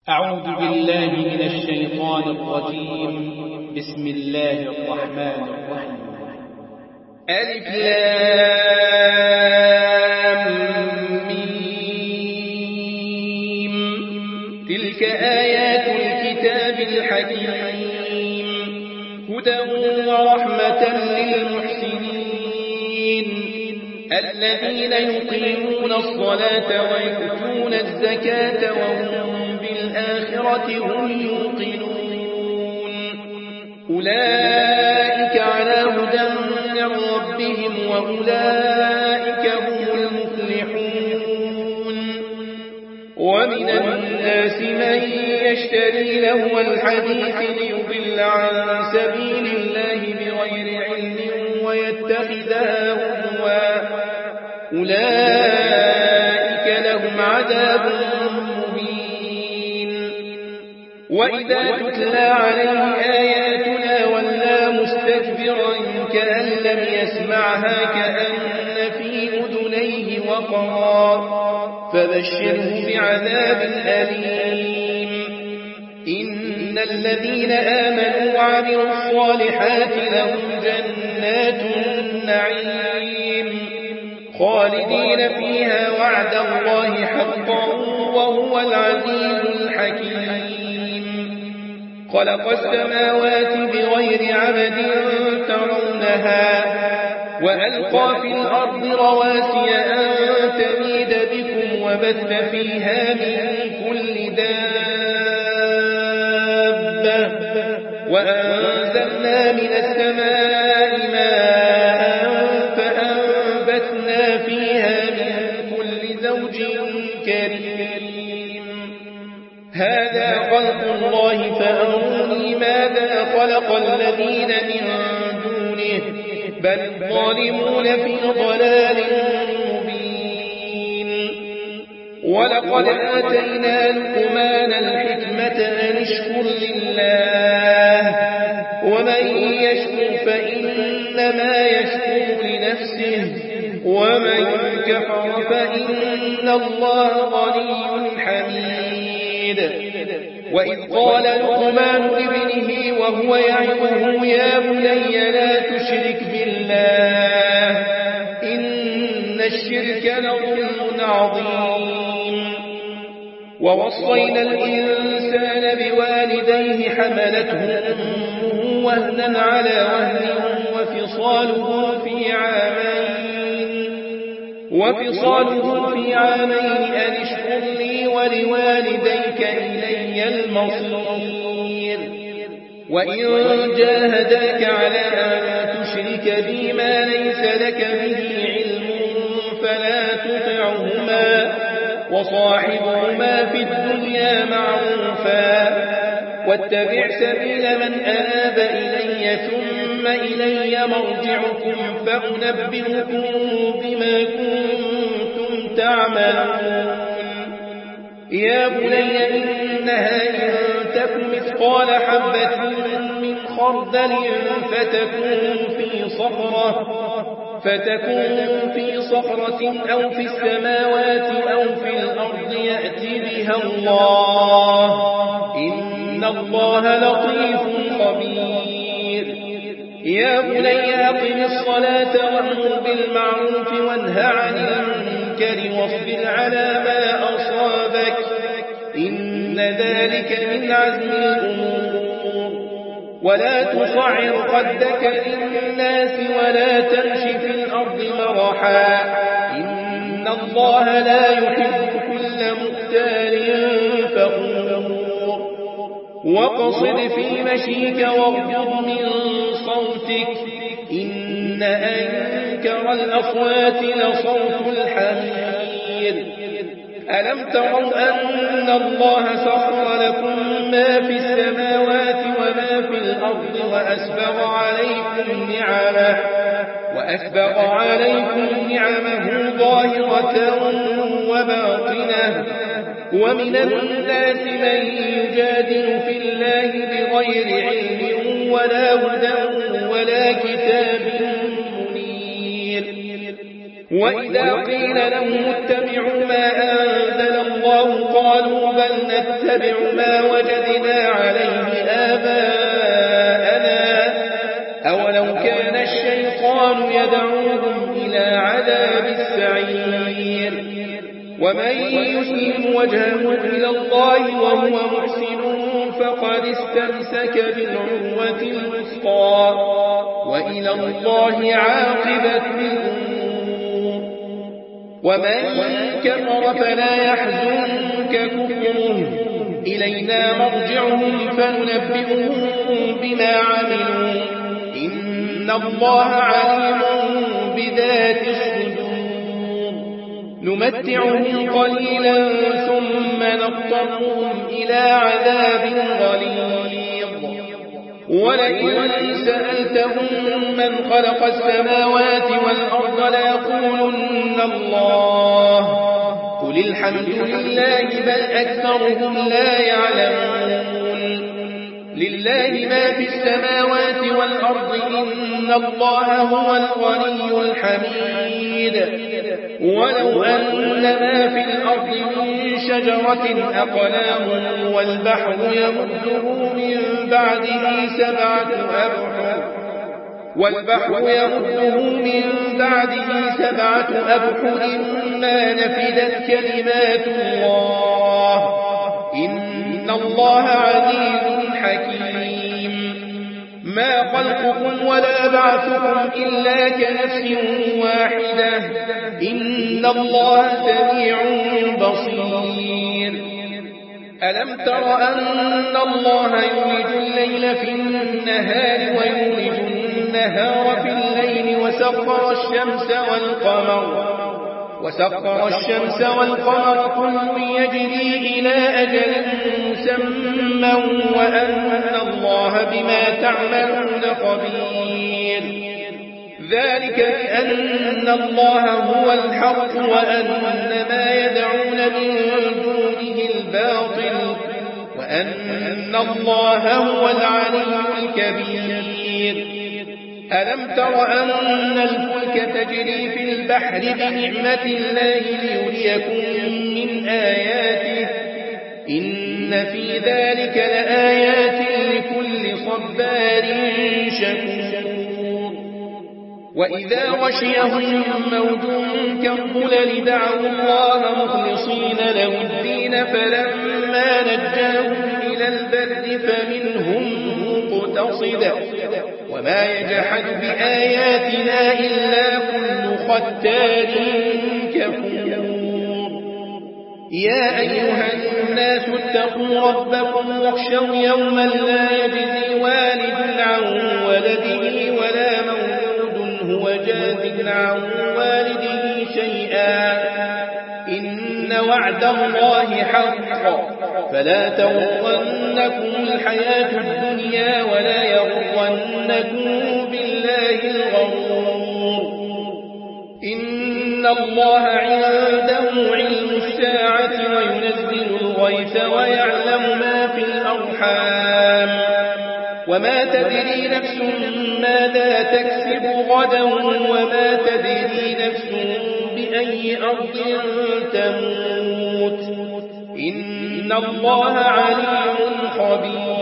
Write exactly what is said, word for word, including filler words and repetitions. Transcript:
أعوذ بالله من الشيطان الرجيم. بسم الله الرحمن الرحيم. ألف لام ميم. تلك آيات الكتاب الحكيم هدى ورحمة للمحسنين الذين يقيمون الصلاة ويؤتون الزكاة وهم بالآخرة هم يوقنون أولئك على هدى من ربهم وأولئك هم المفلحون. ومن الناس من يشتري لهو الحديث ليضل عن سبيل الله بغير علم ويتخذها هزوا أولئك لهم عذاب مهين. وإذا تتلى عليه آياتنا ولى مستكبرا كأن لم يسمعها كأن في أذنيه وقرا فبشره بعذاب أليم. إن الذين آمنوا وعملوا الصالحات لهم جنات النعيم خالدين فيها وعد الله حقا وهو العزيز الحكيم. خلق السماوات بغير عمد ترونها وألقى في الأرض رواسي أن تميد بكم وبث فيها من كل دابة وأنزلنا من السماء ماء فأنبتنا فيها من كل زوج كريم. هذا خلق الله فأروني ماذا خلق الذين من دونه بل الظالمون في ضلال مبين. ولقد آتينا لقمان الحكمة أن اشكر لله ومن يشكر فإنما يشكر لنفسه ومن كفر فإن الله غني حميد. وإذ قال لقمان لابنه وهو يعظه يا بني لا تشرك بالله إن الشرك لظلم عظيم. ووصينا الإنسان بوالديه حملته أمه وهنا على وهن وفصاله في عامين وفصاله في عامين أن اشكر لي ولوالديك إلي المصير. وإن جاهداك على أن تشرك بي ما ليس لك به علم فلا تطعهما وصاحبهما في الدنيا معروفا واتبع سبيل من أناب إلي ثم إلي مرجعكم فأنبئكم بما كنتم تعملون. يا بني إنها إن تك مثقال حبة من خردل فتكون في صخرة فتكون في صخرة أو في السماوات أو في الأرض يأتي بها الله إن الله لطيف خبير. يا بني أقم الصلاة وأمر بالمعروف وانه عن المنكر واصبر على ما أصابك إن ذلك من عزم الأمور. ولا تصعر خدك للناس ولا تمش في الأرض مرحا إن الله لا يحب كل مختال فخور. وقصد في مشيك واغضض من صوتك إن أنكر الأصوات لصوت الحمير. ألم تروا أن الله سخر لكم ما في السماوات وما في الأرض وأسبغ عليكم نعمه وأسبغ عليكم نعمه ظاهرة وباطنة. ومن الناس من يجادل في الله بغير علم ولا هدى ولا كتاب منير. وإذا قيل لهم اتبعوا ما أنزل الله قالوا بل نتبع ما وجدنا عليه آباءنا أولو كان الشيطان يدعوهم إلى عذاب السعير ومن يسلم وجهه إلى الله وهو محسن فقد استمسك بالعروة الوثقى وإلى الله عاقبة الأمور ومن كفر فلا يحزنك كفرهم إلينا مرجعهم فننبئهم بما عملوا إن الله عليم بذات الصدور نمتعهم قليلا ثم نضطرهم إلى عذاب غليظ ولئن سألتهم من خلق السماوات والأرض ليقولن الله قل الحمد لله بل أكثرهم لا يعلمون لله ما في السماوات والأرض إن الله هو الغني الحميد ولو أن ما في الأرض من شجرة أقلام والبحر يمده من بعده سبعة أبحر والبحر يمده من بعده سبعة أبحر ما نفدت كلمات الله إن الله عزيز حكيم ما خلقكم ولا بعثكم إلا كنفس واحدة إن الله سميع بصير ألم تر أن الله يولج الليل في النهار ويولج النهار في الليل وسخر الشمس والقمر وسخر الشمس والقمر كل يجري إلى أجل مسمى وأن الله بما تعملون خبير ذلك بأن الله هو الحق وأن ما يدعون من دونه الباطل وأن الله هو العلي الكبير ألم تر أن الفلك تجري في البحر بنعمة الله ليريكم من آياته إن في ذلك لآيات لكل صبار شكور وإذا غشيهم موج كالظلل دعوا الله مخلصين له الدين فلما نجاهم إلى البر فمنهم مقتصد وما يجحد بآياتنا إلا كل ختار كفور يا أيها الناس اتقوا ربكم واخشوا يوما لا يجزي والد عن ولده ولا مولود هو جاز عن والده شيئا إن وعد الله حق فلا تغرنكم الحياة الدنيا ولا يغرنكم بالله الغرور إن الله عنده علم الساعة وينزل الغيث ويعلم ما في الأرحام وما تدري نفس ماذا تكسب غدا وما تدري نفس بأي أرض تموت إن الله عليم خبير